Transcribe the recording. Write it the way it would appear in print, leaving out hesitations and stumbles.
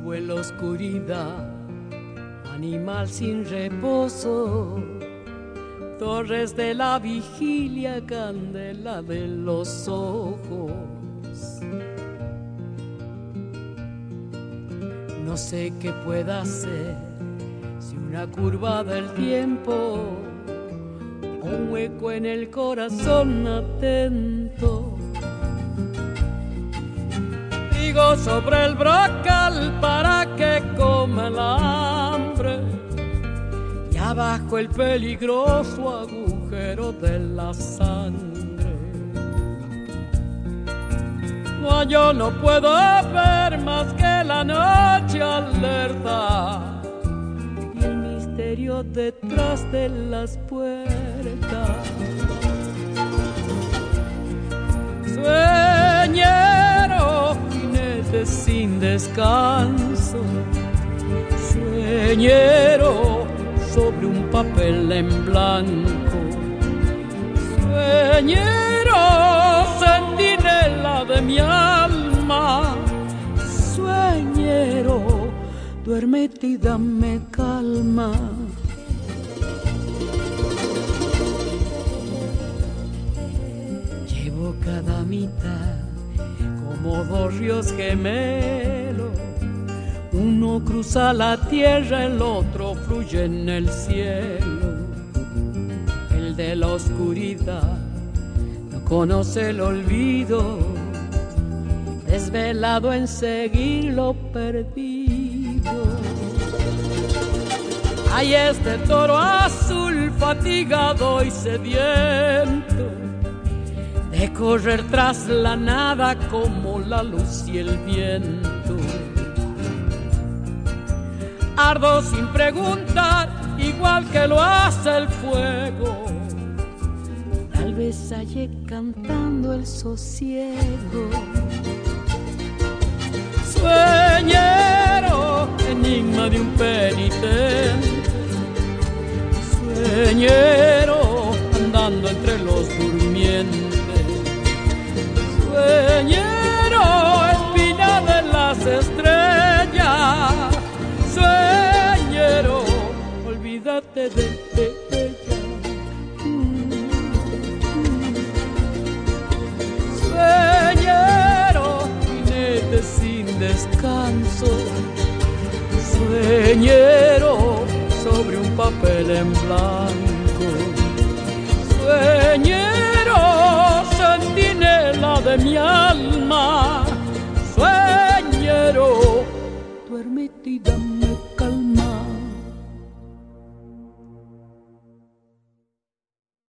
en la oscuridad, animal sin reposo, torres de la vigilia, candela de los ojos. No sé qué pueda hacer si una curva del tiempo o un hueco en el corazón atento. Digo sobre el brocal para que coma el hambre y abajo el peligroso agujero de la sangre. No, yo no puedo ver más que la noche alerta y el misterio detrás de las puertas. Sueñero, jinete sin descanso, sueñero sobre un papel en blanco, sueñero, centinela de mi alma, sueñero, duérmete y dame calma. Llevo cada mitad como dos ríos gemelos, uno cruza la tierra, el otro fluye en el cielo. El de la oscuridad no conoce el olvido, desvelado en seguir lo perdido. Hay este toro azul fatigado y sediento de correr tras la nada como la luz y el viento. Ardo sin preguntar, igual que lo hace el fuego. Tal vez halle cantando el sosiego. Sueñero, enigma de un penitente, sueñero, andando entre los durmientes, sueñero, espina de las estrellas, sueñero, olvídate de ella. Sueñero, jinete sin descanso, sueñero, sobre un papel en blanco, sueñero, centinela de mi alma, sueñero, duérmete y dame calma.